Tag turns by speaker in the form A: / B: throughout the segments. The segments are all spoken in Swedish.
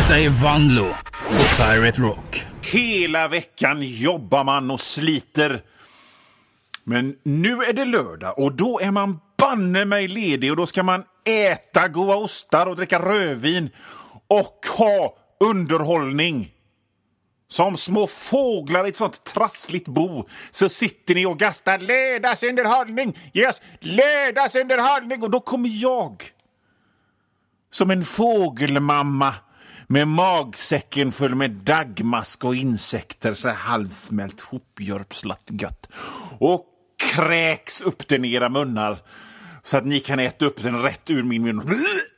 A: Detta är Vanlo på Pirate Rock.
B: Hela veckan jobbar man och sliter. Men nu är det lördag och då är man banne mig ledig och då ska man äta goda ostar och dricka rödvin och ha underhållning. Som små fåglar i ett sånt trassligt bo så sitter ni och gastar lördagsunderhållning. Yes, lördagsunderhållning. Och då kommer jag som en fågelmamma med magsäcken full med dagmask och insekter så halvsmält hopjörpslat gött och kräks upp den i era munnar så att ni kan äta upp den rätt ur min mun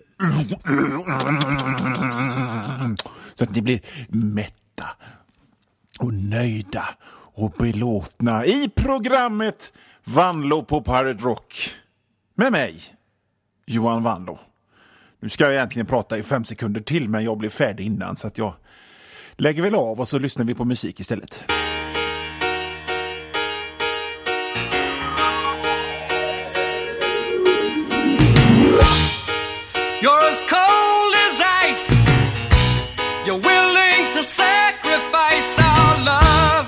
B: så att ni blir mätta och nöjda och belåtna i programmet Vanlo på Pirate Rock med mig, Johan Vanlo. Nu ska jag egentligen prata i 5 sekunder till, men jag blev färdig innan så att jag lägger väl av och så lyssnar vi på musik istället.
C: You're as cold as ice. You're willing to sacrifice our love.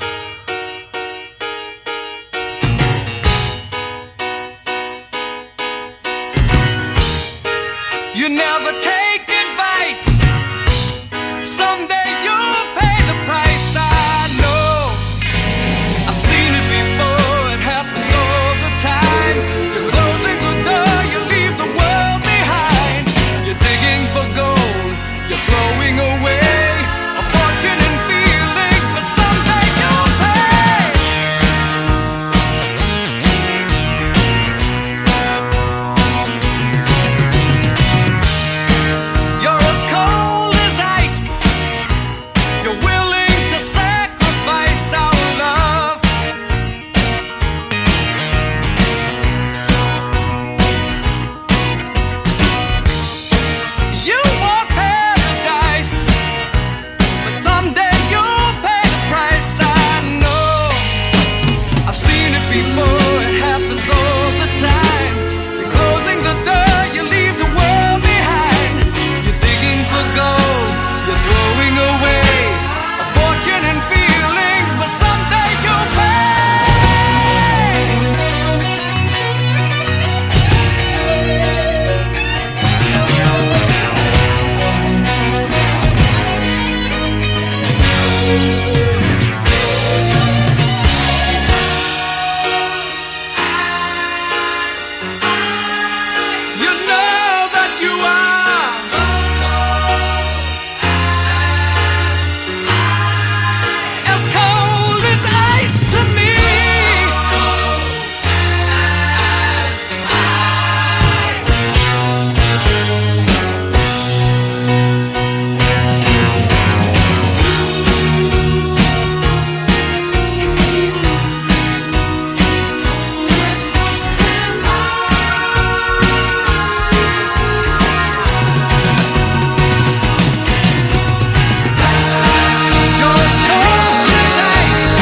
C: You never take advice. Someday you'll pay the price. I know. I've seen it before. It happens all the time. You're closing the door. You leave the world behind. You're digging for gold. You're throwing away a fortune and feelings, but someday you'll pay. You're as cold as ice. You're willing to sacrifice our love. You want paradise, but someday you'll pay the price. I know. I've seen it before. It happens all the time. You're closing the door. You leave the world behind. You're digging for gold. You're throwing away a fortune and feelings, but someday you'll pay. You know that you are as cold as ice to me. You're as cold as ice.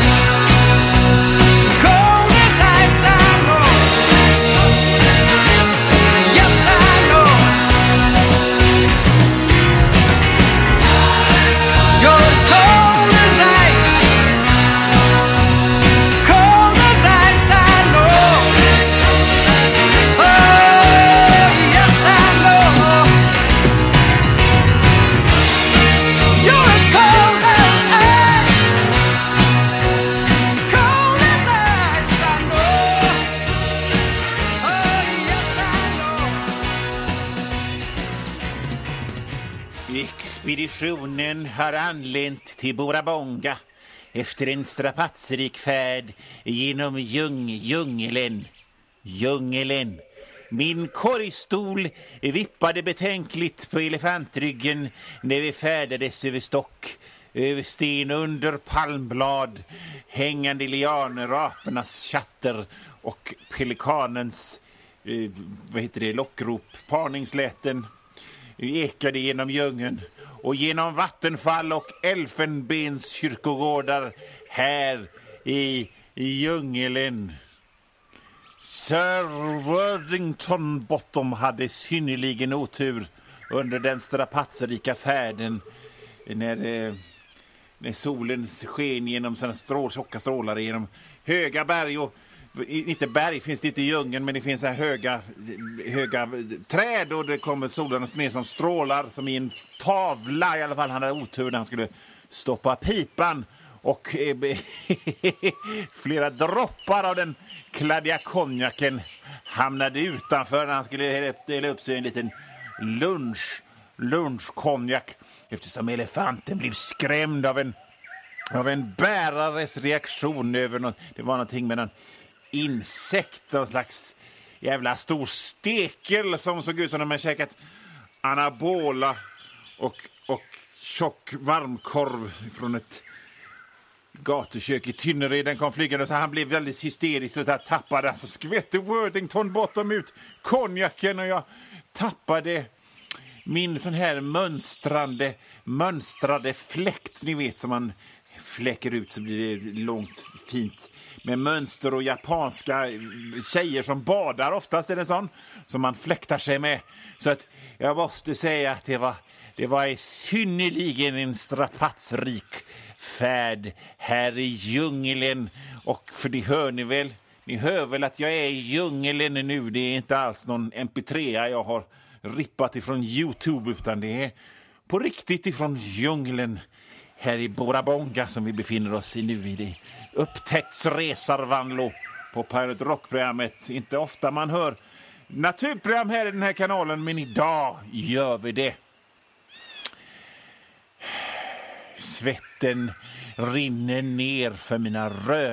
C: Cold as ice, I know. Yes, I know. You're as cold as ice. Cold as ice, I know. Oh, yes, I know. You're as cold as ice. Cold as ice, I know. Oh, yes, I know.
B: Expeditionen har anlänt till Bora Bonga efter en strapatsrik färd genom djungeln. Min korgstol vippade betänkligt på elefantryggen när vi färdades över stock, över sten under palmblad, hängande lianer, apornas chatter och pelikanens lockrop, parningsläten ekade genom djungeln och genom vattenfall och elfenbenskyrkogårdar här i djungeln. Sir Worthington Bottom hade synnerligen otur under den strapatsrika färden när solen sken genom sådana tjocka strålar genom höga berg och inte berg finns det inte i djungeln, men det finns här höga träd och det kommer solen ner som strålar som i en tavla. I alla fall han hade otur när han skulle stoppa pipan och flera droppar av den kladdiga konjaken hamnade utanför när han skulle dela upp sig en liten lunchkonjak, eftersom elefanten blev skrämd av en bärares reaktion över något. Det var någonting med någon insekt, någon slags jävla stor stekel som såg ut som de har käkat anabola och tjock varmkorv från ett gatukök i Tynnered. Den kom flygande så han blev väldigt hysterisk och så tappade, alltså skvätte Worthington Bottom ut konjaken och jag tappade min sån här mönstrade fläkt, ni vet, som man fläcker ut så blir det långt fint med mönster och japanska tjejer som badar, oftast är det sån som man fläktar sig med. Så att jag måste säga att det var synnerligen en strapatsrik färd här i djungeln, och för det hör ni väl. Ni hör väl att jag är i djungeln nu. Det är inte alls någon MP3 jag har rippat ifrån YouTube, utan det är på riktigt ifrån djungeln här i Bora Bonga som vi befinner oss i nu i det upptäcktsresarvanlo på Pirate Rock-programmet. Inte ofta man hör naturprogram här i den här kanalen, men idag gör vi det. Svetten rinner ner för mina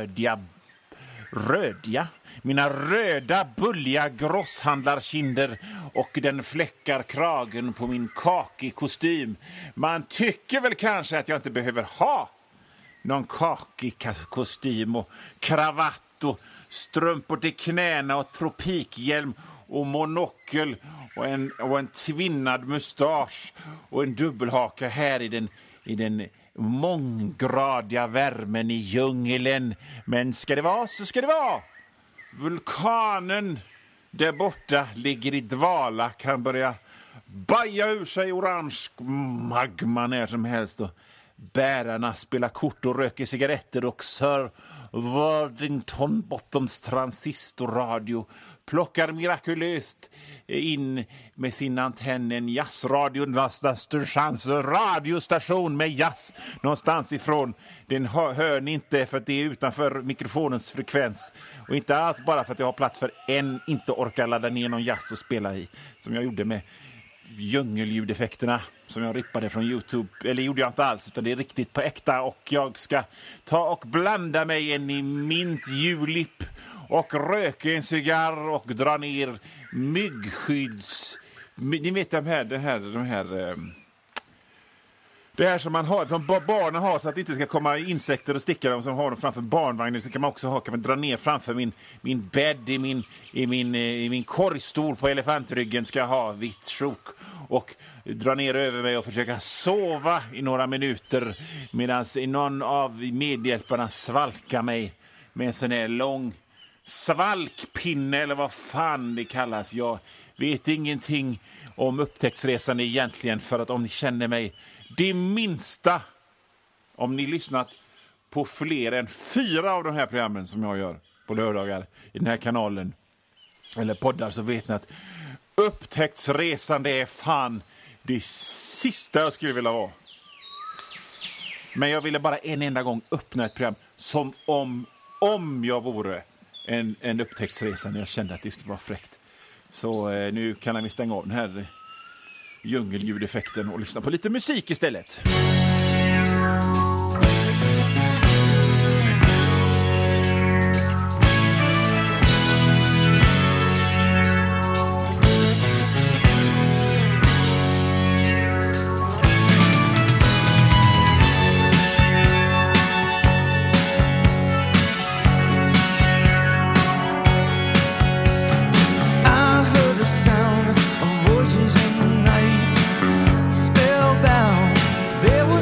B: röda bulliga grosshandlarkinder och den fläckar kragen på min kakig kostym. Man tycker väl kanske att jag inte behöver ha någon kakig kostym och kravatt och strumpor till knäna och tropikhjälm och monokel och en tvinnad mustasch och en dubbelhaka här i den månggradiga värmen i djungeln. Men ska det vara så ska det vara. Vulkanen där borta ligger i dvala, kan börja baja ur sig orange magma när som helst, och bärarna spelar kort och röker cigaretter, och Sir Worthington Bottoms transistorradio plockar mirakulöst in med sin antenn en radiostation med jazz någonstans ifrån. Den hör ni inte för att det är utanför mikrofonens frekvens, och inte alls bara för att jag har plats för en inte orkar ladda ner någon jazz och spela i, som jag gjorde med djungelljudeffekterna som jag rippade från YouTube. Eller gjorde jag inte alls, utan det är riktigt på äkta, och jag ska ta och blanda mig in i mint julip och röka en cigarr och dra ner myggskydds... Ni vet det här som man har, som barnen har, så att det inte ska komma insekter och sticka dem, som har dem framför barnvagnen. Så kan man också kan man dra ner framför min bädd i min korgstol på elefantryggen, ska jag ha vitt sjok och dra ner över mig och försöka sova i några minuter medan någon av medhjälparna svalkar mig med en sån här lång svalkpinne eller vad fan det kallas. Jag vet ingenting om upptäcktsresan egentligen, för att om ni känner mig det minsta, om ni lyssnat på fler än 4 av de här programmen som jag gör på lördagar i den här kanalen eller poddar, så vet ni att upptäcktsresan, det är fan det sista jag skulle vilja vara. Men jag ville bara en enda gång öppna ett program som om jag vore en upptäcktsresa, när jag kände att det skulle vara fräckt. Så nu kan vi stänga av den här djungelljudeffekten och lyssna på lite musik istället.
D: There was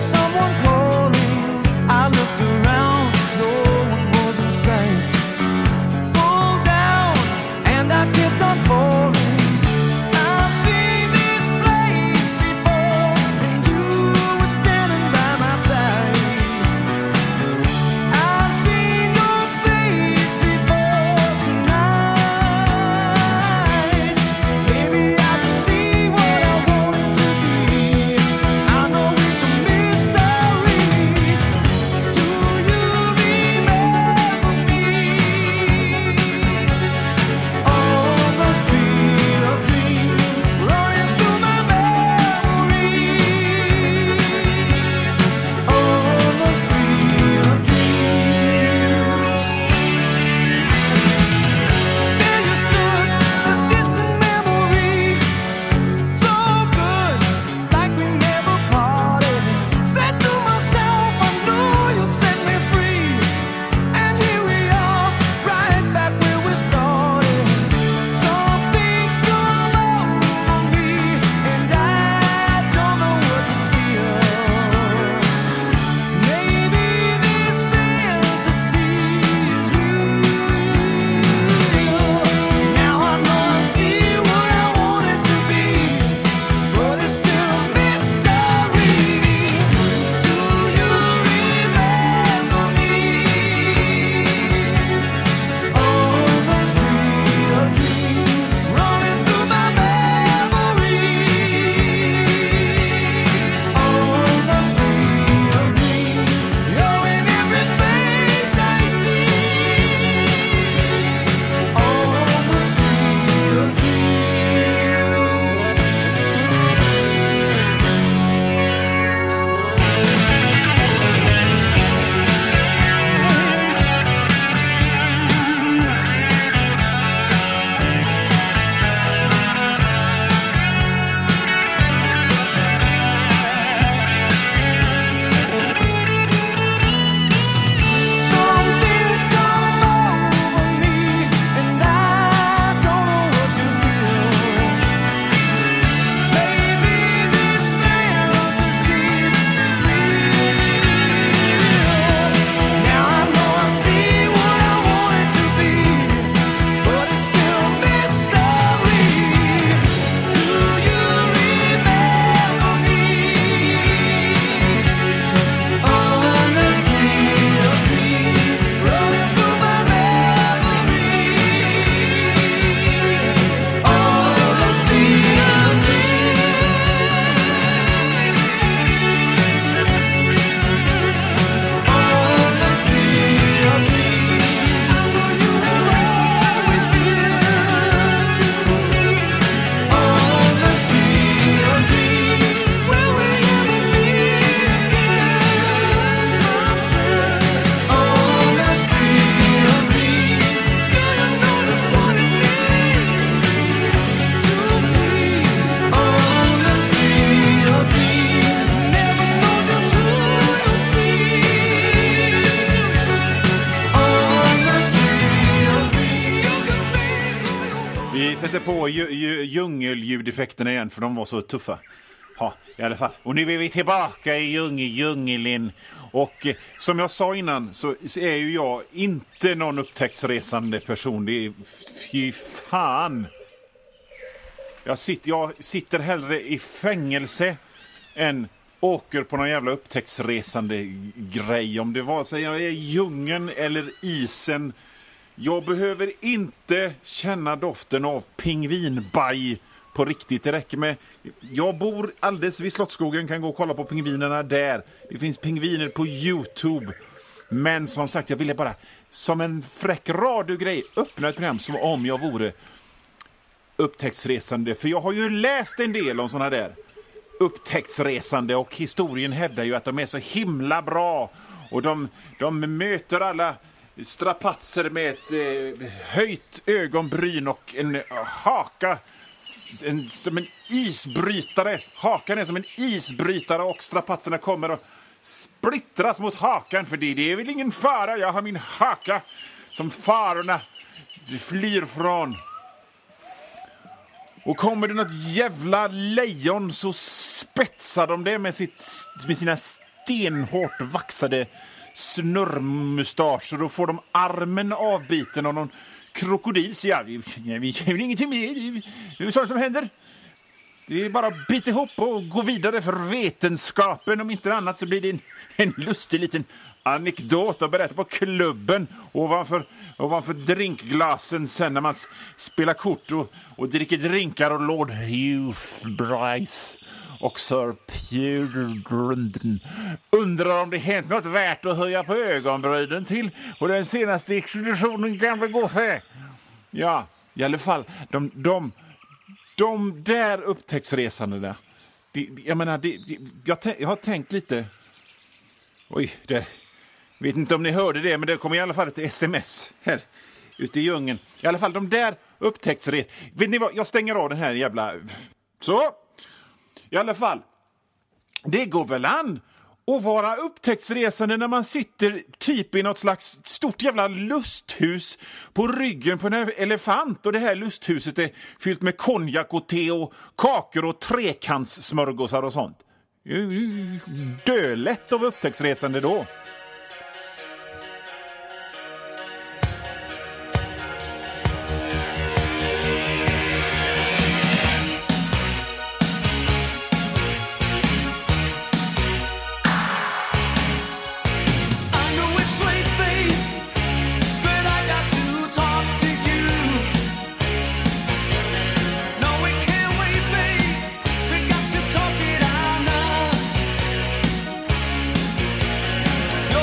B: Vi sätter på djungelljudeffekterna igen för de var så tuffa. Ja, i alla fall. Och nu är vi tillbaka i djungeln. Och som jag sa innan så är ju jag inte någon upptäcktsresande person. Det är fy fan. Jag sitter hellre i fängelse än åker på någon jävla upptäcktsresande grej. Om det var så jag är djungeln eller isen. Jag behöver inte känna doften av pingvinbaj på riktigt. Det räcker med... Jag bor alldeles vid Slottsskogen, kan gå och kolla på pingvinerna där. Det finns pingviner på YouTube. Men som sagt, jag ville bara som en fräck radiogrej öppna ett program som om jag vore upptäcktsresande. För jag har ju läst en del om såna där upptäcktsresande och historien hävdar ju att de är så himla bra. Och de möter alla strapatser med ett höjt ögonbryn och en haka som en isbrytare. Hakan är som en isbrytare och strapatserna kommer och splittras mot hakan. För det är väl ingen fara, jag har min haka som farorna flyr från. Och kommer det något jävla lejon så spetsar de det med sina stenhårt vaxade snurrmustascher. Och får de armen avbiten av någon krokodil. Så vi känner ingenting med. Det är sånt som händer. Det är bara att bita ihop och gå vidare för vetenskapen. Om inte annat så blir det en lustig liten anekdot att berätta på klubben ovanför drinkglasen sen när man spelar kort och dricker drinkar och Lord Hughes och Sir Pewdren undrar om det hänt något värt att höja på ögonbrynen till och den senaste expeditionen kan väl gå för. Ja, i alla fall de där upptäcktsresandena. Jag menar, jag har tänkt lite. Oj, vet inte om ni hörde det, men det kom i alla fall ett sms här ute i djungeln. I alla fall de där upptäcktsresandena. Vet ni vad, jag stänger av den här jävla... Så, i alla fall. Det går väl an att vara upptäcktsresande när man sitter typ i något slags stort jävla lusthus på ryggen på en elefant. Och det här lusthuset är fyllt med konjak och te och kakor och trekantssmörgåsar och sånt. Dölätt av upptäcktsresande då.
C: You're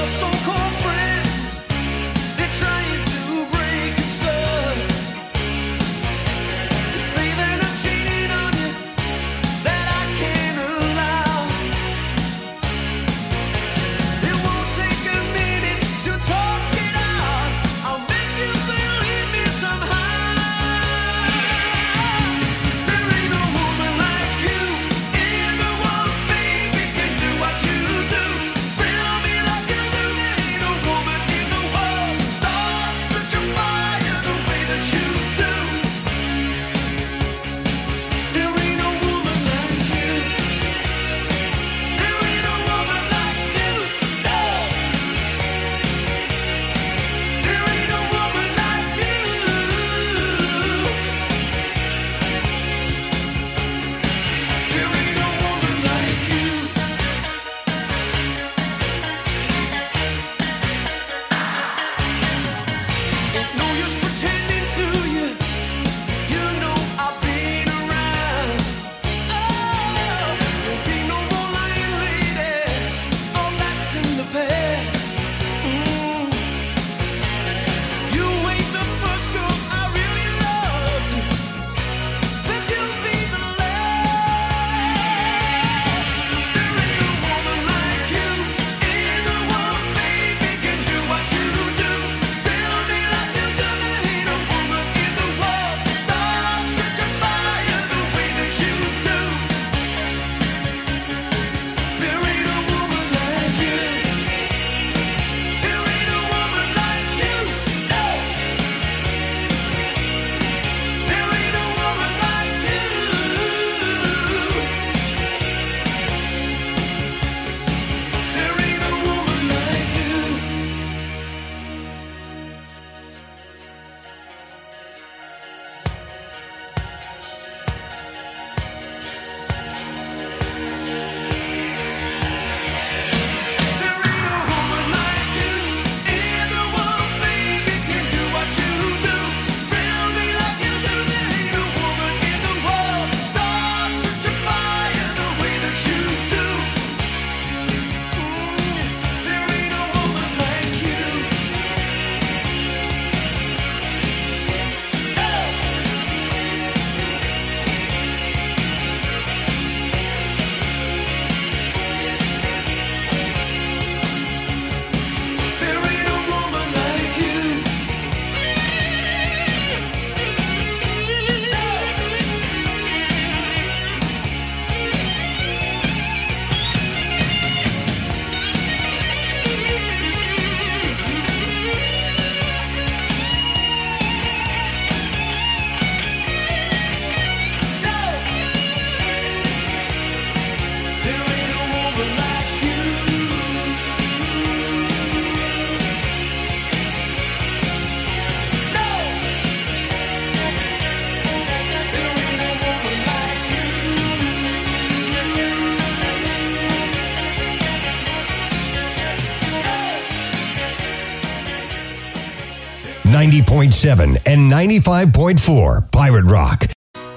D: 90.7 and 95.4 Pirate Rock.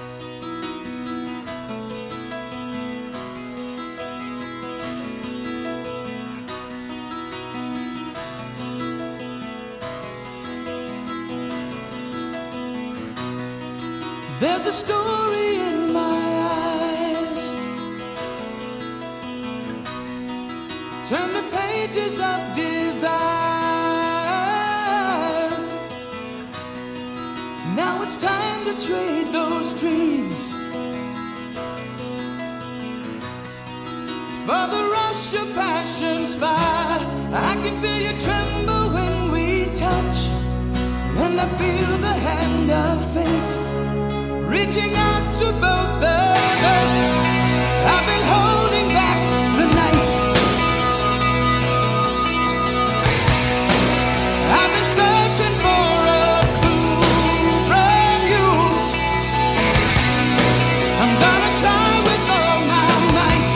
C: There's a story in my eyes. Turn the pages of desire. Now it's time to trade those dreams for the rush of passion's fire. I can feel you tremble when we touch, and I feel the hand of fate reaching out to both of us. I've been holding back the night. I've been searching for a clue from you. I'm gonna try with all my might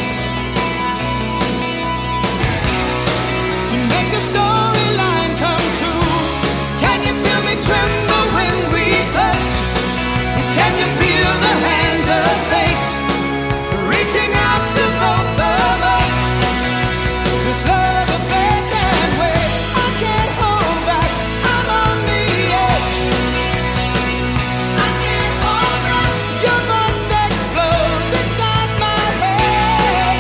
C: to make the storyline come true. Can you feel me tremble when we touch? Can you feel the hands of fate reaching out to both of us? This love affair can't wait. I can't hold back. I'm on the edge. I can't hold back. Your voice explodes inside my head.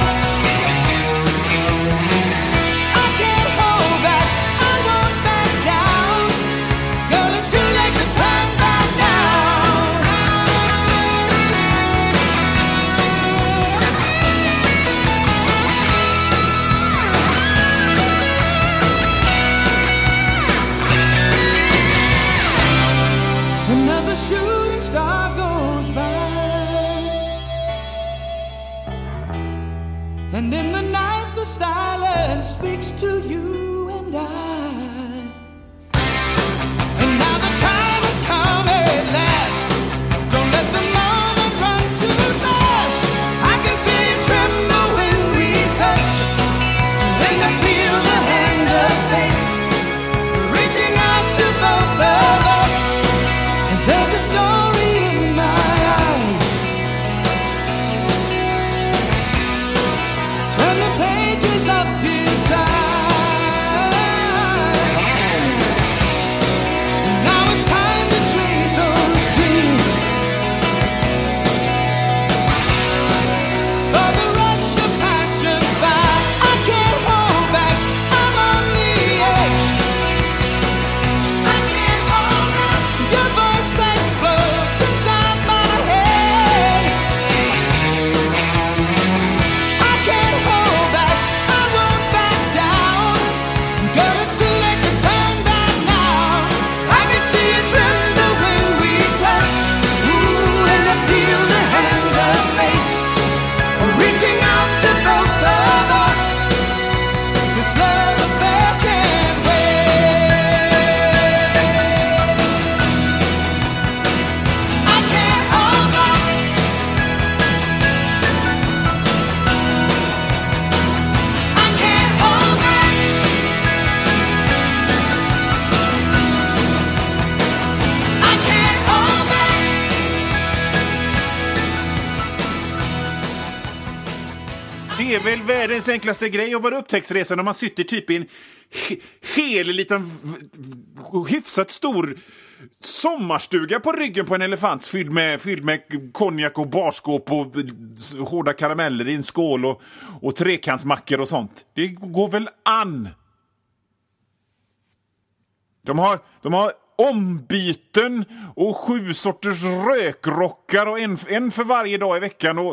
C: I can't hold back. I won't back down. Girl, it's too late to turn back now. Another shooting star goes by, and in the night the silence speaks to you and I. And now the time has come at last. Don't let the moment run too fast. I can feel you tremble when we touch, and I feel the hand of fate reaching out to both of us. And there's a story in my eyes. Turn the pages of desire. Now it's time to trade those dreams for the rush of passion's fire. I can't hold back. I'm on the edge. I can't hold back. Your voice explodes inside my head. I can't hold back. I won't back down. Girl, it's too late to turn back now. I can see you tremble when we touch. Ooh, and I feel the hand of fate reaching out to both of us. This love affair can't wait. I can't hold back. I can't hold back. I can't hold back.
B: Det är väl världens enklaste grej att vara upptäcktsresa när man sitter typ i en hel liten hyfsat stor sommarstuga på ryggen på en elefant fylld med konjak och barskåp och hårda karameller i en skål och trekantsmackor och sånt. Det går väl an. De har ombyten och 7 sorters rökrockar och en för varje dag i veckan, och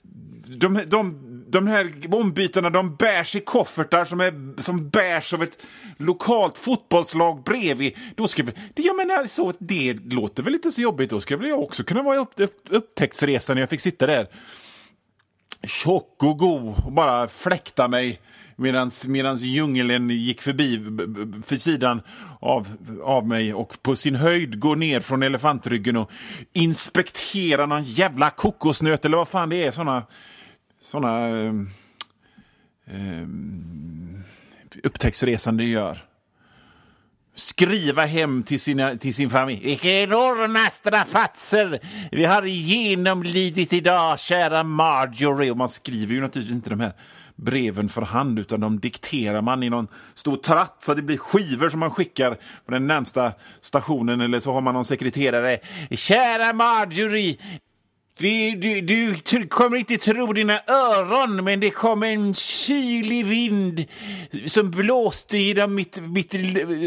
B: de här ombytena, de bärs i koffertar som bärs av ett lokalt fotbollslag bredvid. Då ska vi, jag menar, så det låter väl lite så jobbigt. Då ska väl jag också kunna vara upptäcktsresan när jag fick sitta där tjock och god och bara fläkta mig medans djungeln gick förbi för sidan av mig och på sin höjd går ner från elefantryggen och inspektera någon jävla kokosnöt eller vad fan det är, såna upptäcktsresande gör. skriva hem till sin familj. Vilka enorma strapatser vi har genomlidit idag, kära Marjorie. Och man skriver ju naturligtvis inte de här breven för hand, utan de dikterar man i någon stor tratt, så det blir skivor som man skickar på den närmsta stationen, eller så har man någon sekreterare. Kära Marjorie, du kommer inte tro dina öron, men det kom en kylig vind som blåste genom mitt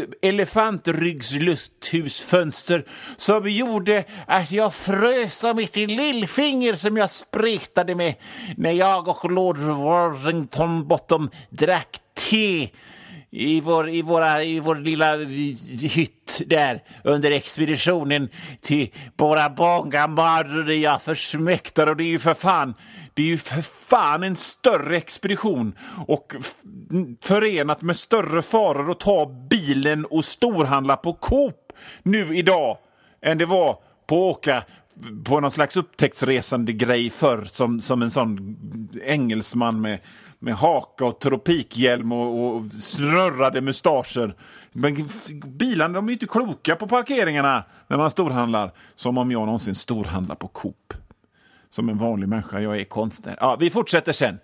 B: elefantryggslufthusfönster, som gjorde att jag frös av mitt lillfinger som jag spretade med när jag och Lord Warrington Bottom drack te i vår lilla hytt där under expeditionen till Bora Bonga Marjorie. Jag försmäktar, och det är ju för fan en större expedition och förenat med större faror att ta bilen och storhandla på Coop nu idag än det var på att åka på någon slags upptäcktsresande grej förr, som en sån engelsman med haka och tropikhjälm och snurrade mustascher. Men bilarna, de är ju inte kloka på parkeringarna när man storhandlar. Som om jag någonsin storhandlar på Coop. Som en vanlig människa, jag är konstnär. Ja, vi fortsätter sen.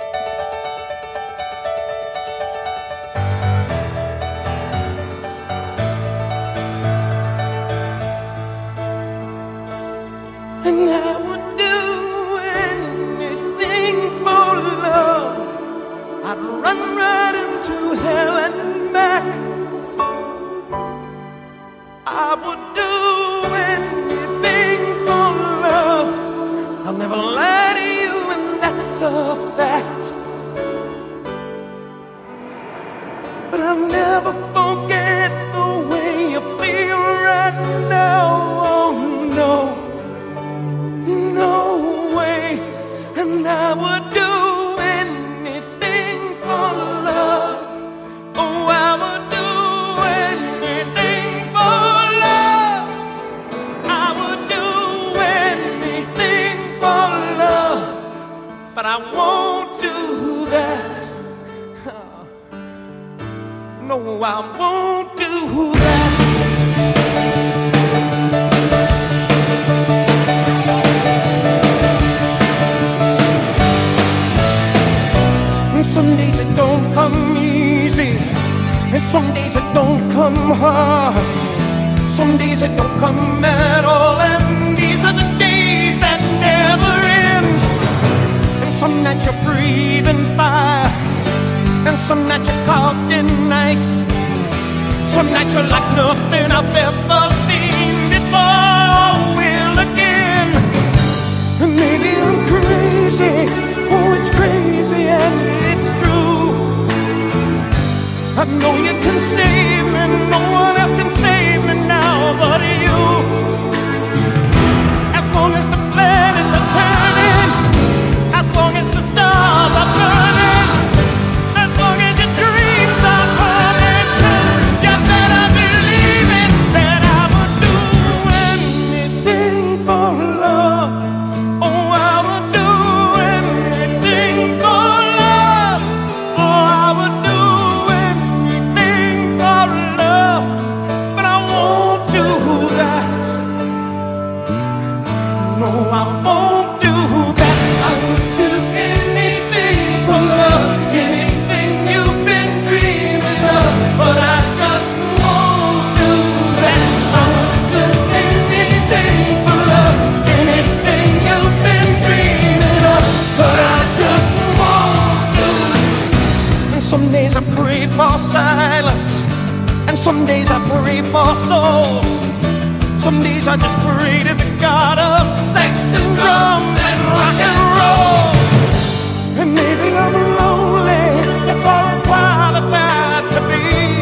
C: And I would do anything for love. I'd run right into hell and back. I would do anything for love. I'll never lie to you, and that's a fact. But I'll never forget the way you feel right now. Oh no, no way. And I would do anything for love. Oh, I would do anything for love. I would do anything for love. But I won't do that. No, I won't do that. And some days it don't come easy, and some days it don't come hard. Some days it don't come at all, and these are the days that never end. And some nights you're breathing fire, and some nights you're caught in ice. Some nights you're like nothing I've ever seen before or will again. And maybe I'm crazy, oh it's crazy and it's true. I know you can save me, no one else can save me now but you. As long as the planets are turning, as long as the stars are burning, as long as your dreams are coming true, you better believe it, that I would do anything for love. Oh, I would do anything for love. Oh, I would do anything for love. But I won't do that. No, I won't do that. I would do anything for love, anything you've been dreaming of. But I just won't do that. I would do anything for love, anything you've been dreaming of. But I just won't do it. And some days I pray for silence, and some days I pray for soul. Some days I just pray to the God of sex and drums and rock and roll. And maybe I'm lonely, that's all I'm qualified to be.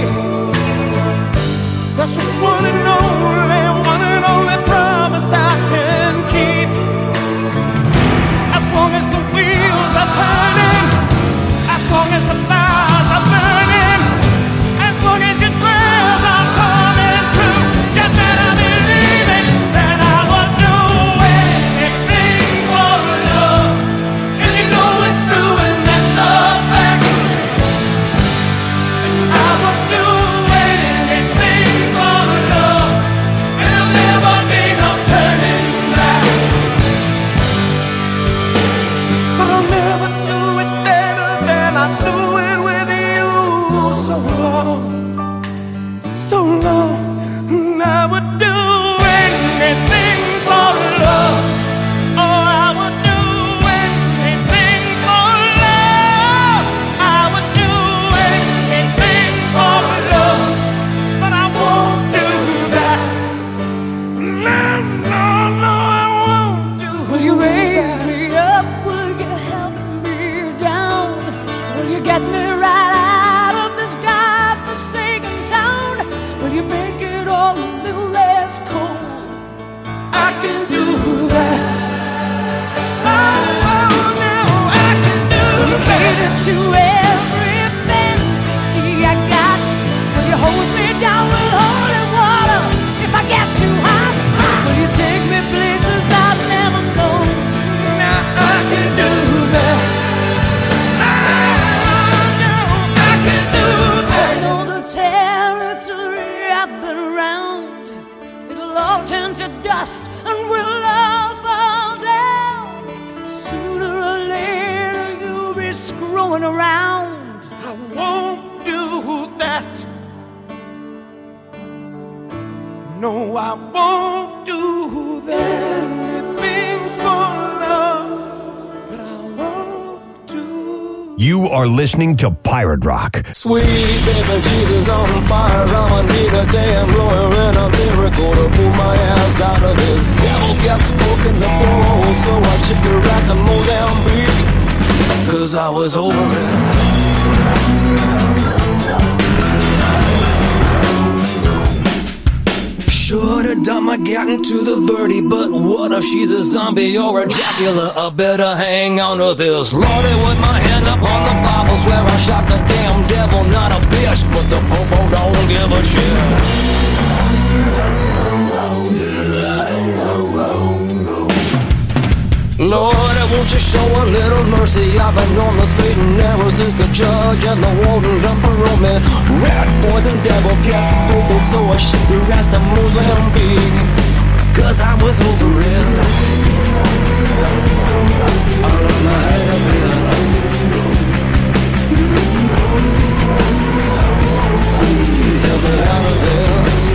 C: That's just one and only promise I can keep. As long as the wheels are turning, as long as the fires are burning, as long as your prayers are coming true, you better believe it, that I will I won't do that. Anything for love, but I won't do.
D: You are listening to Pirate Rock.
C: Sweet baby Jesus on fire, I'ma need a damn lawyer and a miracle to pull my ass out of this. Devil kept poking the ball, so I shipped her out to Mozambique, 'cause I was over it. Should've done my getting to the birdie, but what if she's a zombie or a Dracula? I better hang on to this. Lordy, with my hand up on the Bible, swear I shot the damn devil, not a bitch, but the popo don't give a shit. Lord, won't you show a little mercy? I've been on the straight and narrow since the judge and the warden done parole me. Rat boys and devil kept vocal, so I shipped the rest to Mozambique, 'cause I was over it. All of my head Tell me out of this.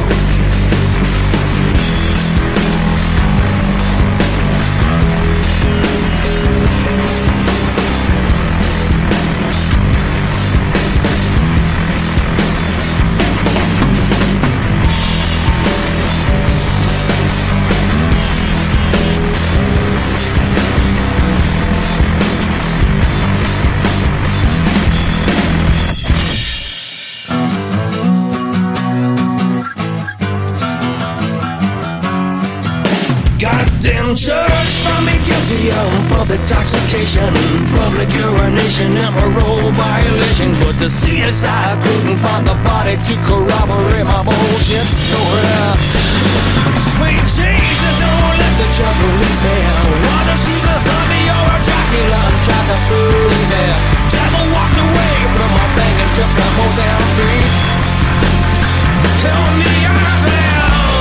C: Church found me guilty of public intoxication, public urination, and parole violation. But the CSI couldn't find the body to corroborate my bullshit story. Sweet Jesus, don't let the judge release me. Whether she's a zombie or a Dracula, I'm trying to fool me. Devil walked away from my bank and tripped the Mozambique. Tell me out of this.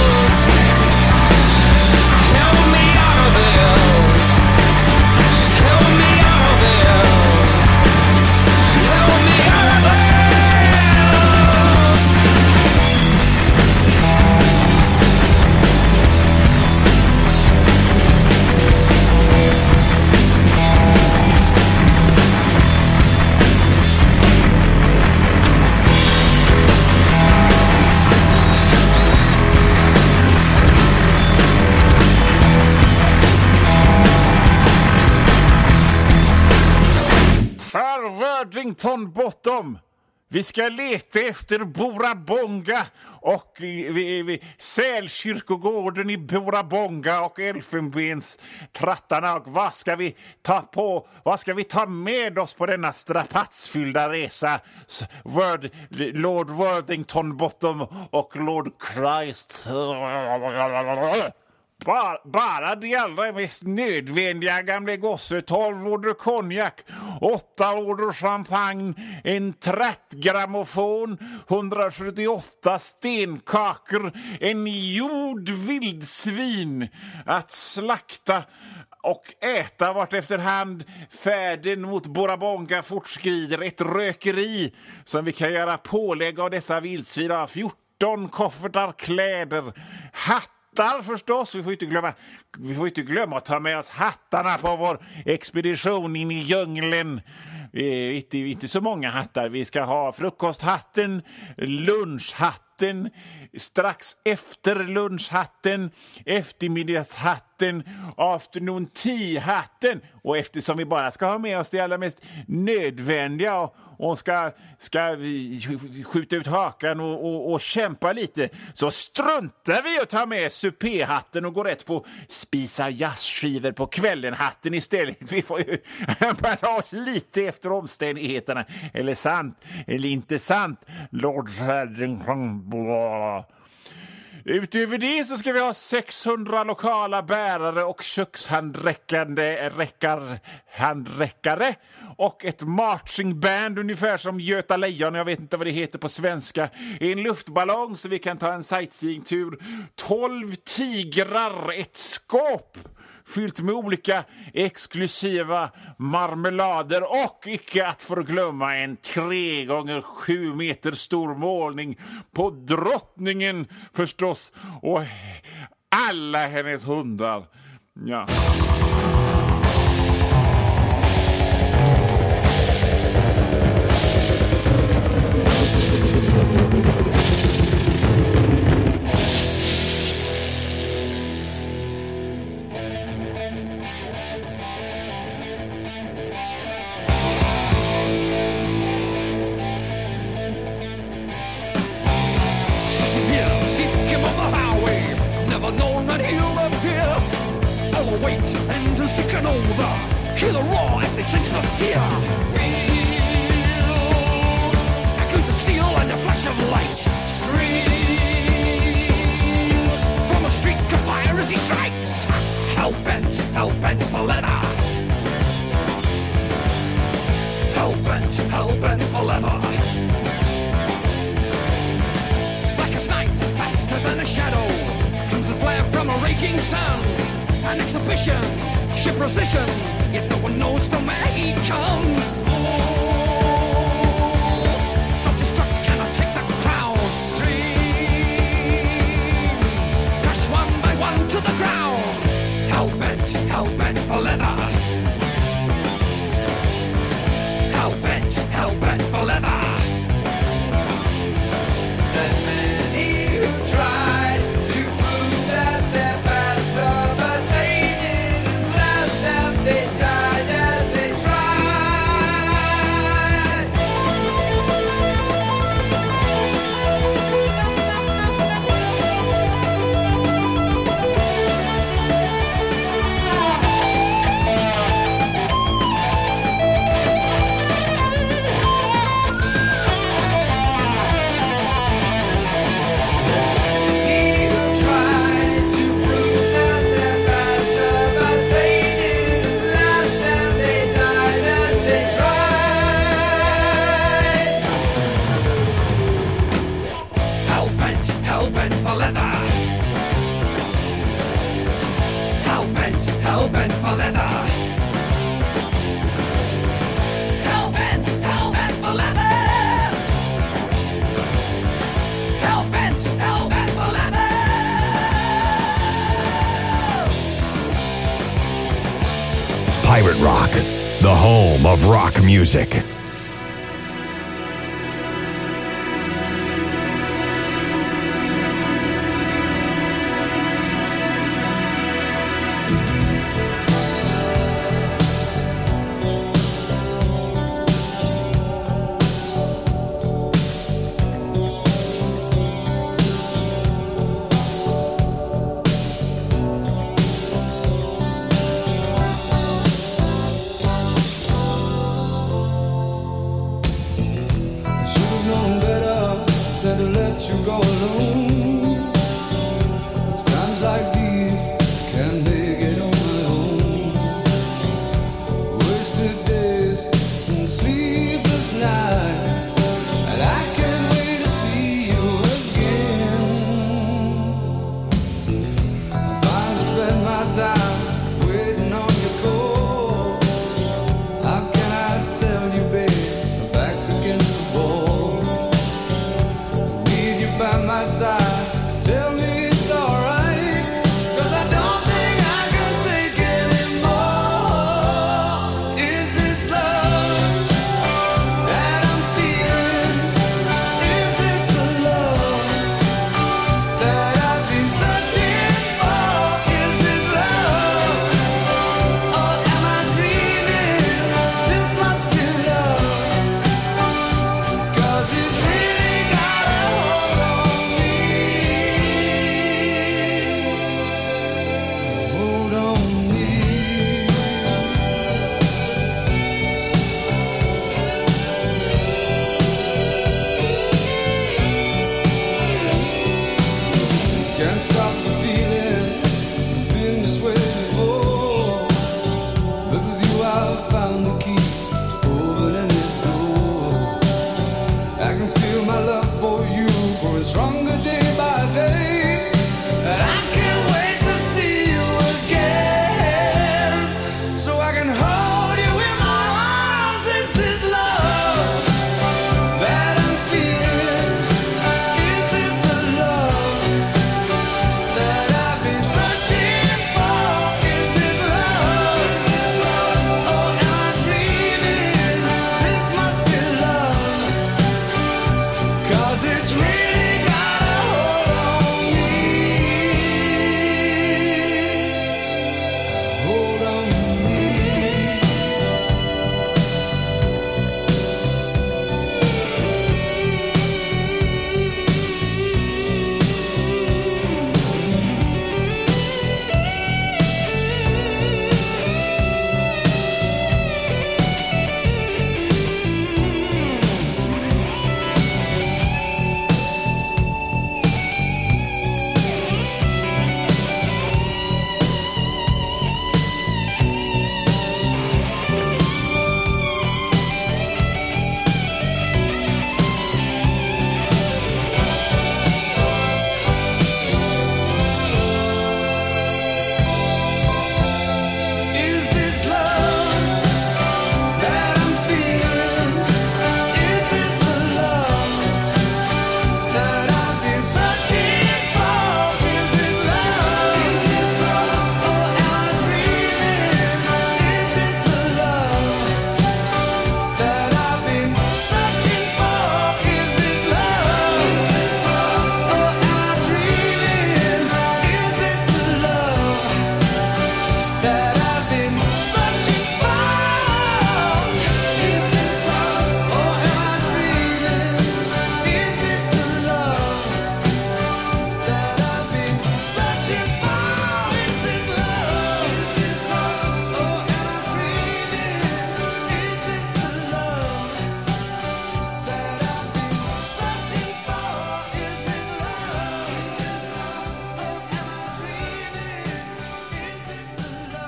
C: Help me out of it. Help me out of it. Help me out of it.
B: Worthington Bottom. Vi ska leta efter Borabonga och Sälkyrkogården i Borabonga och Elfenbens trattarna. Och vad ska vi ta med oss på denna strapatsfyllda resa? Lord Worthington Bottom och Lord Christ. Bara det allra mest nödvändiga, gamle gosse. 12 order konjak, 8 order champagne, en trattgrammofon, 178 stenkakor, en jord vildsvin att slakta och äta vart efterhand färden mot Borabonga fortskrider. Ett rökeri som vi kan göra pålägg av dessa vildsvin. 14 koffertar kläder, hattar förstås. Vi får inte glömma att ta med oss hattarna på vår expedition in i djungeln. Inte så många hattar. Vi ska ha frukosthatten, lunchhatten, strax efter lunchhatten, eftermiddagshatten, afternoon tea-hatten. Och eftersom vi bara ska ha med oss det allra mest nödvändiga och ska vi skjuta ut hakan och kämpa lite, så struntar vi att ta med supéhatten och gå rätt på spisa jazzskivor på kvällen-hatten istället. Vi får ju anpassa oss lite efter omständigheterna. Eller sant, eller inte sant, Lord Haddington. Utöver det så ska vi ha 600 lokala bärare och kökshandräckare och ett marchingband ungefär som Göta Lejon, jag vet inte vad det heter på svenska. En luftballong så vi kan ta en sightseeingtur, 12 tigrar, ett skåp fyllt med olika exklusiva marmelader och icke att förglömma en 3x7 meter stor målning på drottningen förstås och alla hennes hundar. Ja.
C: Wait and just taken over. Hear the roar as they sense the fear. Wheels, a glint of steel and a flash of light. Screams from a streak of fire as he strikes. Hell-bent for leather. Hell-bent for leather. Black as night, faster than a shadow. Comes the flare from a raging sun. An exhibition, ship precision, yet no one knows from where he comes. Fools, self-destruct cannot take the crown. Dreams, crash one by one to the ground. Hell-bent for leather. Hell-bent for leather. There's many who tried to prove that they're faster. They died as they tried. He who tried to prove that they're faster, but they didn't last and they died as they tried. Hell-bent for leather. Hell-bent for leather. Hell-bent for leather. Hell-bent for leather.
D: Pirate Rock, the home of rock music.
C: day by day, and I can't wait to see you again.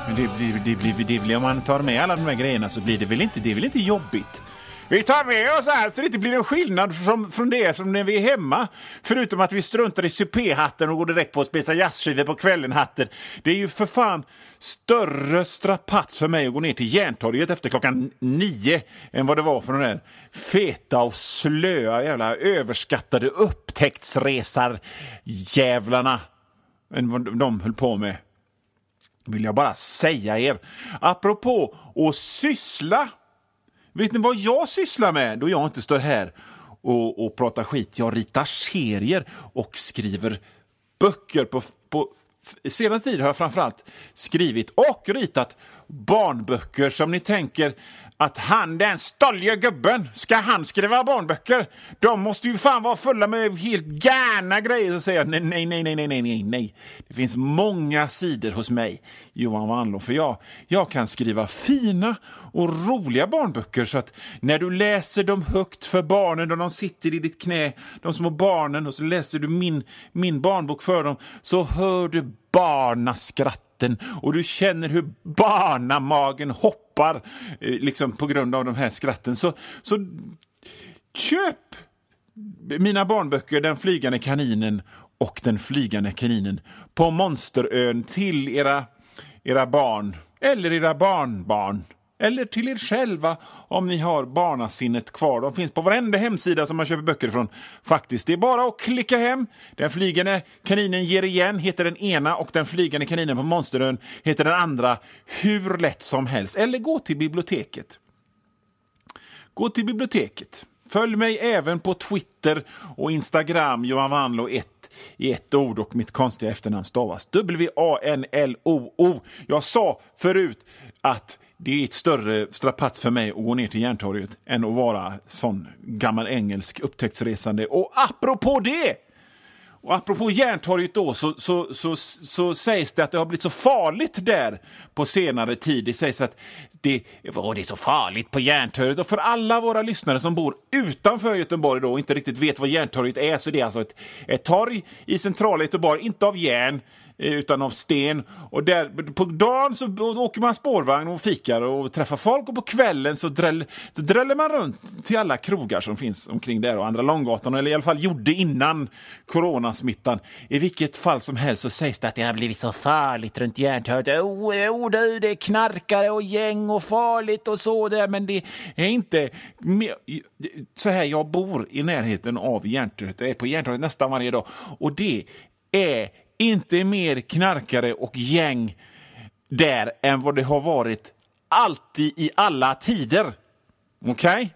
B: Men om man tar med alla de här grejerna så blir det väl inte jobbigt. Vi tar med oss allt så det inte blir en skillnad från det som när vi är hemma. Förutom att vi struntar i supé-hatten och går direkt på att spisa jazzskivor på kvällen-hatter. Det är ju för fan större strapats för mig att gå ner till Järntorget efter klockan 9 än vad det var för de där feta och slöa jävla överskattade upptäcktsresar jävlarna än vad de höll på med. Vill jag bara säga er. Apropå att syssla. Vet ni vad jag sysslar med då jag inte står här och pratar skit? Jag ritar serier och skriver böcker. På senaste tid har jag framförallt skrivit och ritat barnböcker som ni tänker att den stolliga gubben, ska han skriva barnböcker? De måste ju fan vara fulla med helt gärna grejer och säga nej. Det finns många sidor hos mig, Johan Wanlo, för jag kan skriva fina och roliga barnböcker så att när du läser dem högt för barnen och de sitter i ditt knä, de små barnen, och så läser du min barnbok för dem, så hör du barnaskratten och du känner hur barnamagen hoppar liksom på grund av de här skratten. Så köp mina barnböcker Den flygande kaninen och Den flygande kaninen på Monsterön till era barn eller era barnbarn. Eller till er själva om ni har barnasinnet kvar. De finns på varenda hemsida som man köper böcker ifrån. Faktiskt, det är bara att klicka hem. Den flygande kaninen ger igen heter den ena och Den flygande kaninen på Monsterön heter den andra. Hur lätt som helst. Eller gå till biblioteket. Följ mig även på Twitter och Instagram. Johan Wanlo 1 i ett ord och mitt konstiga efternamn stavas WANLOO. Jag sa förut att det är ett större strapats för mig att gå ner till Järntorget än att vara sån gammal engelsk upptäcktsresande. Och apropå Järntorget då så sägs det att det har blivit så farligt där på senare tid. Det sägs att det är så farligt på Järntorget. Och för alla våra lyssnare som bor utanför Göteborg då och inte riktigt vet vad Järntorget är, så det är alltså ett torg i centrala Göteborg, inte av järn utan av sten, och där på dagen så åker man spårvagn och fikar och träffar folk, och på kvällen så dräller man runt till alla krogar som finns omkring där och andra Långgatan, eller i alla fall gjorde innan coronasmittan. I vilket fall som helst så sägs det att det har blivit så farligt runt Järntorget. Det är knarkare och gäng och farligt och så där, men det är inte så här. Jag bor i närheten av Järntorget, jag är på Järntorget nästan varje dag, och det är inte mer knarkare och gäng där än vad det har varit alltid i alla tider. Okej?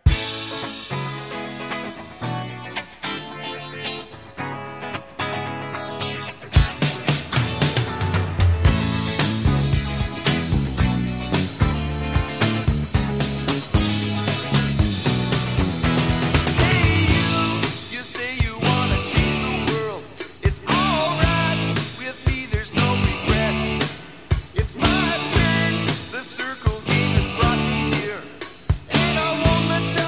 C: The circle game has brought me here, and I won't let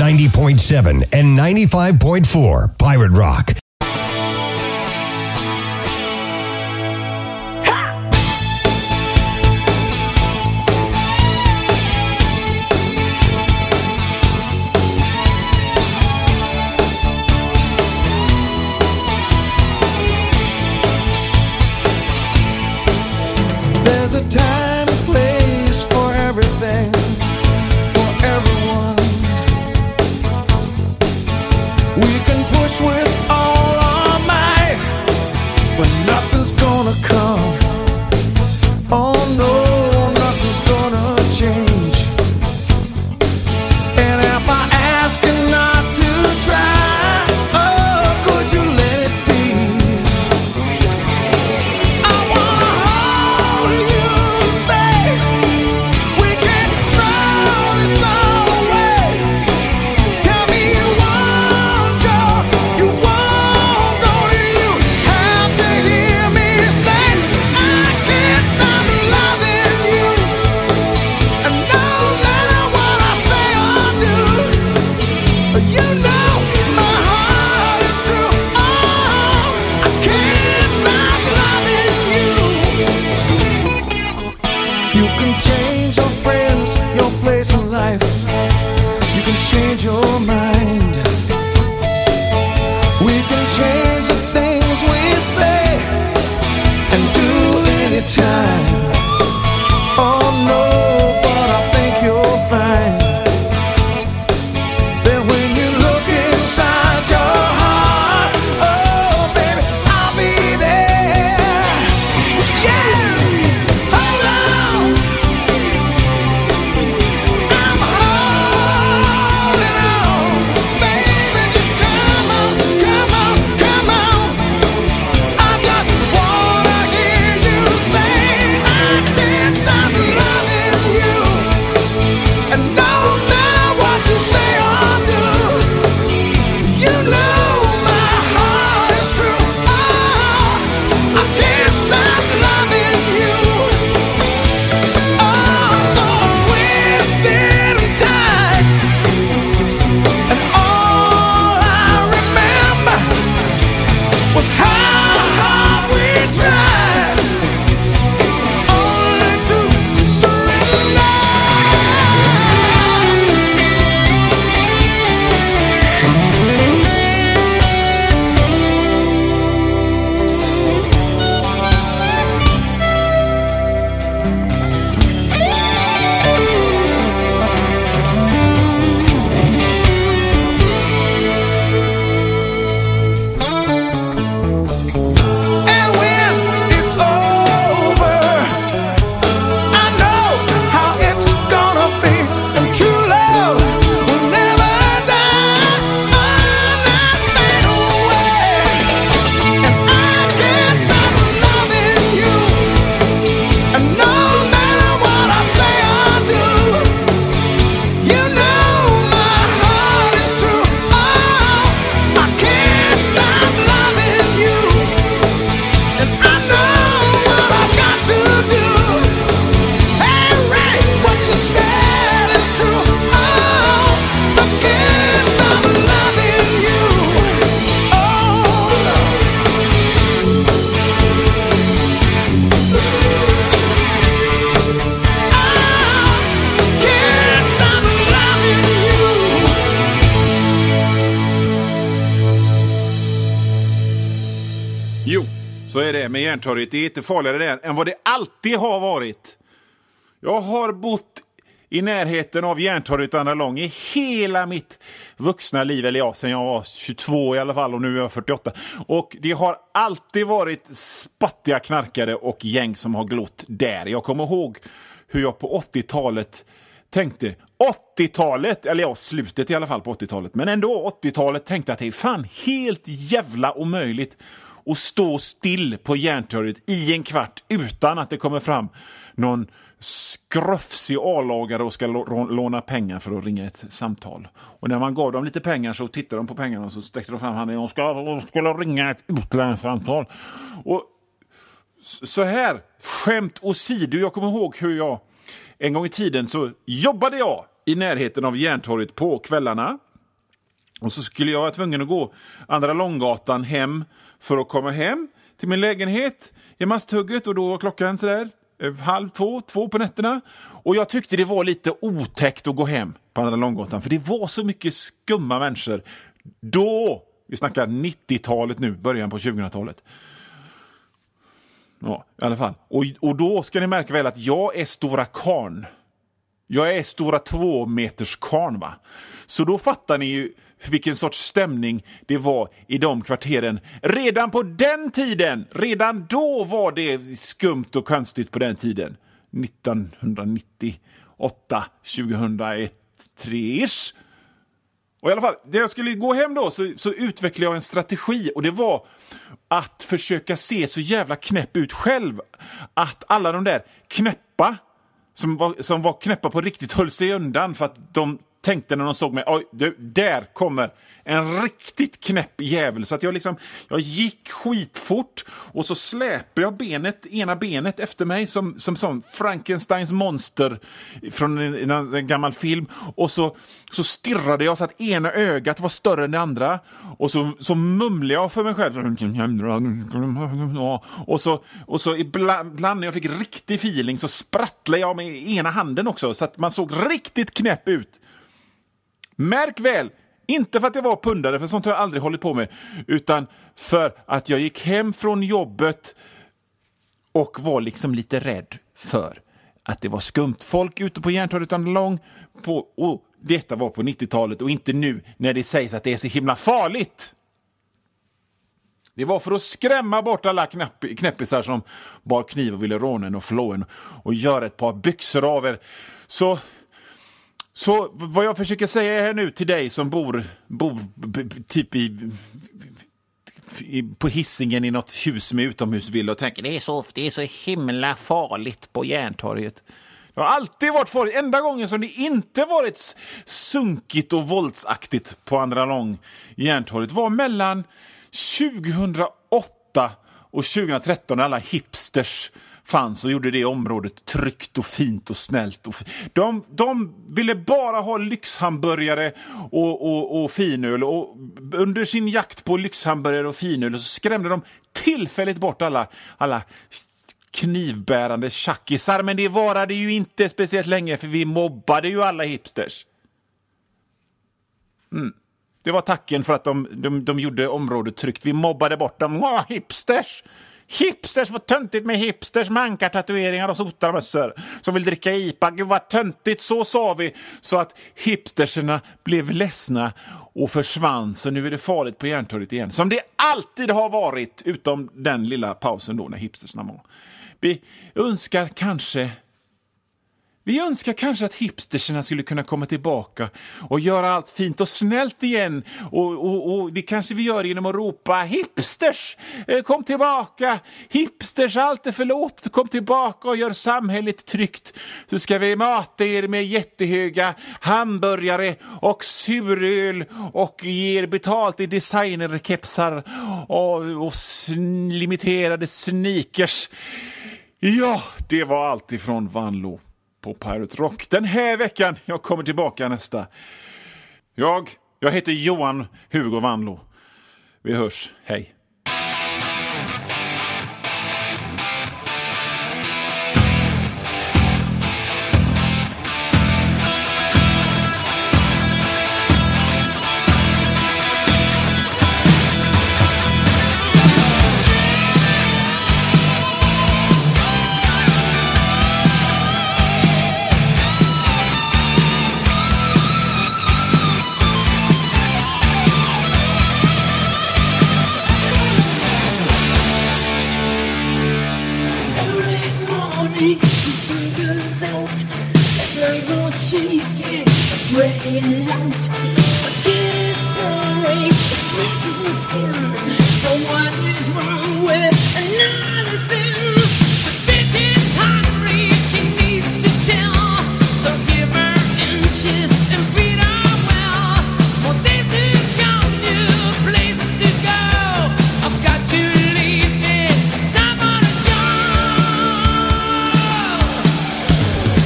D: 90.7 and 95.4 Pirate Rock.
E: There's a time and place for everything, for everyone. We can push with all our might, but nothing's gonna come. Oh no, nothing's gonna change. And if I ask you not to try, oh, could you let it be? I wanna hold you and say we can throw this all away. Tell me you won't go, you won't go. Do you have to hear me say I can't stop loving you? And no matter what I say or do, you know my heart is true. Oh, I can't stop loving you. You can change your friends, your place in life. You can change your mind. We can change the things we say and do anytime. Oh no, but I think you'll find that when you look inside your heart, oh baby, I'll be there. Yeah, hold on. I'm holding on, baby. Just come on, come on, come on. I just wanna hear you say I can't stop loving you. And no matter what you say or do, you know my heart is true. Oh, I can't stop loving you. Oh, so twisted and tied, and all I remember was how hard we tried, only to surrender. And when it's over, I know how it's gonna be. And true love will never die, not fade away. And I can't stop loving you. And no matter what I say or do, you know my heart is true. Oh, I can't stop loving you. And I know what I've got to do. Hey, Ray, what you said is true. Oh, I can't stop loving you. Oh, no. I can't stop loving you.
B: Jo, så är det med Järntorget. Det är inte farligare där än vad det alltid har varit. Jag har bott i närheten av Järntorget och Andra Lång i hela mitt vuxna liv. Eller ja, sen jag var 22 i alla fall och nu är jag 48. Och det har alltid varit spattiga knarkare och gäng som har glott där. Jag kommer ihåg hur jag på 80-talet tänkte. 80-talet, eller ja, slutet i alla fall på 80-talet. Men ändå 80-talet tänkte att det är fan helt jävla omöjligt att stå still på Järntorget i en kvart utan att det kommer fram någon skröfsig A-lagare och ska låna pengar för att ringa ett samtal. Och när man gav dem lite pengar så tittade de på pengarna och så sträckte de fram handen och skulle ringa ett utlandssamtal. Och så här, skämt åsido, jag kommer ihåg hur jag en gång i tiden så jobbade jag i närheten av Järntorget på kvällarna. Och så skulle jag vara tvungen att gå Andra Långgatan hem för att komma hem till min lägenhet i Masthugget. Och då var klockan sådär 1:30, 2 på nätterna. Och jag tyckte det var lite otäckt att gå hem på Andra Långgatan. För det var så mycket skumma människor. Då, vi snackar 90-talet nu, början på 2000-talet. Ja, i alla fall. Och då ska ni märka väl att jag är stora karn. Jag är stora 2 meters karn, va? Så då fattar ni ju vilken sorts stämning det var i de kvarteren. Redan på den tiden, redan då var det skumt och konstigt på den tiden. 1998, 2001, 3-ish. Och i alla fall, när jag skulle gå hem då så utvecklade jag en strategi. Och det var att försöka se så jävla knäpp ut själv. Att alla de där knäppa som var knäppa på riktigt höll sig undan. För att de tänkte när de såg mig, oj, där kommer en riktigt knäpp jävel. Så att jag gick skitfort och så släpade jag ena benet efter mig som Frankensteins monster från en gammal film. Och så stirrade jag så att ena ögat var större än det andra. Och så mumlade jag för mig själv. Och så ibland när jag fick riktig feeling så sprattlade jag med ena handen också. Så att man såg riktigt knäpp ut. Märk väl, inte för att jag var pundare, för sånt har jag aldrig hållit på med, utan för att jag gick hem från jobbet och var liksom lite rädd för att det var skumt folk ute på Järntorget utan lång och detta var på 90-talet och inte nu när det sägs att det är så himla farligt. Det var för att skrämma bort alla knäppisar som bar kniv och ville råna en och flå en och göra ett par byxor av er. Så vad jag försöker säga här nu till dig som bor typ på Hisingen i något hus med utomhusvilla och tänker det är så himla farligt på Järntorget. Det har alltid varit farligt. Enda gången som det inte varit sunkigt och våldsaktigt på Andra Lång Järntorget var mellan 2008 och 2013 när alla hipsters fanns och gjorde det området tryggt och fint och snällt. De ville bara ha lyxhamburgare och finöl. Och under sin jakt på lyxhamburgare och finöl så skrämde de tillfälligt bort alla knivbärande tjackisar. Men det varade ju inte speciellt länge för vi mobbade ju alla hipsters. Det var tacken för att de gjorde området tryggt. Vi mobbade bort dem. Hipsters! Hipsters, vad töntigt med hipsters, mankar, tatueringar och sotarmössor som vill dricka IPA. Gud vad töntigt, så sa vi. Så att hipsterserna blev ledsna och försvann. Så nu är det farligt på Järntorget igen. Som det alltid har varit, utom den lilla pausen då när hipsterserna var. Vi önskar kanske att hipsterserna skulle kunna komma tillbaka och göra allt fint och snällt igen. Och det kanske vi gör genom att ropa hipsters, kom tillbaka. Hipsters, allt är förlåt. Kom tillbaka och gör samhället tryggt. Så ska vi mata er med jättehöga hamburgare och suröl och ge er betalt i designerkepsar och limiterade sneakers. Ja, det var allt ifrån Vanlo på Pirate Rock den här veckan. Jag kommer tillbaka nästa. Jag heter Johan Hugo Vanlo. Vi hörs. Hej.
F: So what is wrong with another sin? The bitch is hungry, she needs to tell. So give her inches and feed her well. More days to come, new places to go. I've got to leave, it's time for the show.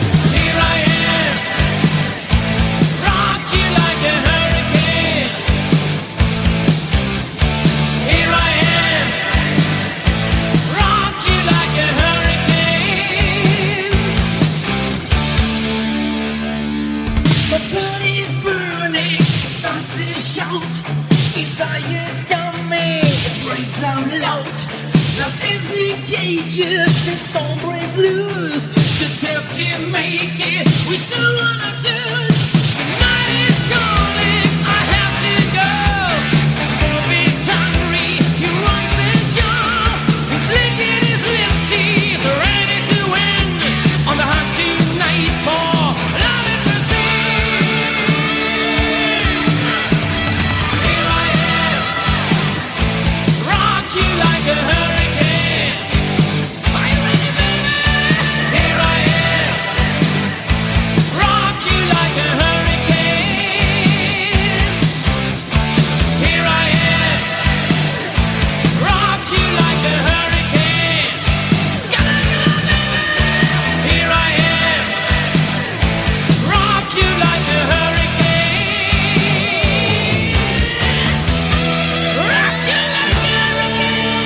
F: Here I am, rock you like a hurricane. the cages, this phone breaks loose. Just have to make it. We still wanna do. The night is calling. I have to go. Morbid's hungry. He runs the show. He's licking his lips. He's ready to win on the hunt tonight for love and mercy. Here I am, rock you like a hurricane. Are you ready, baby? Here I am, rock you like a hurricane. Here I am, rock you like a hurricane. Come on, baby. Here I am, rock you like a hurricane. Rock you like a hurricane.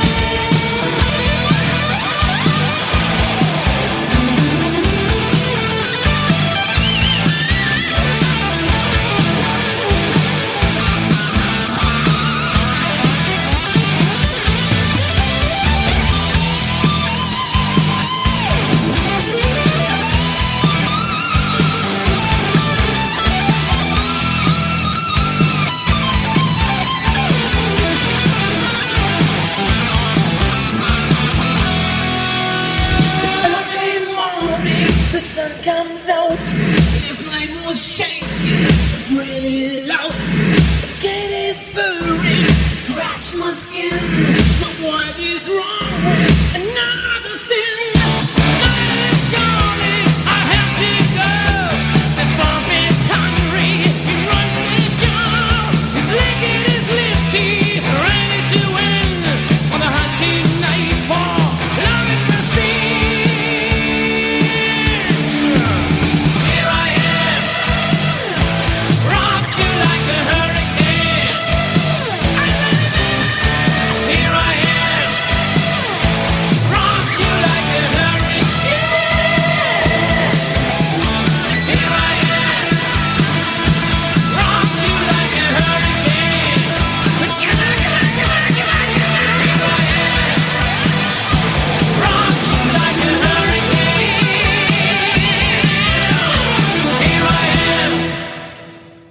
F: It's early morning, the sun comes out. His night was shaking, really loud. The gate is burning, scratch my skin. So what is wrong with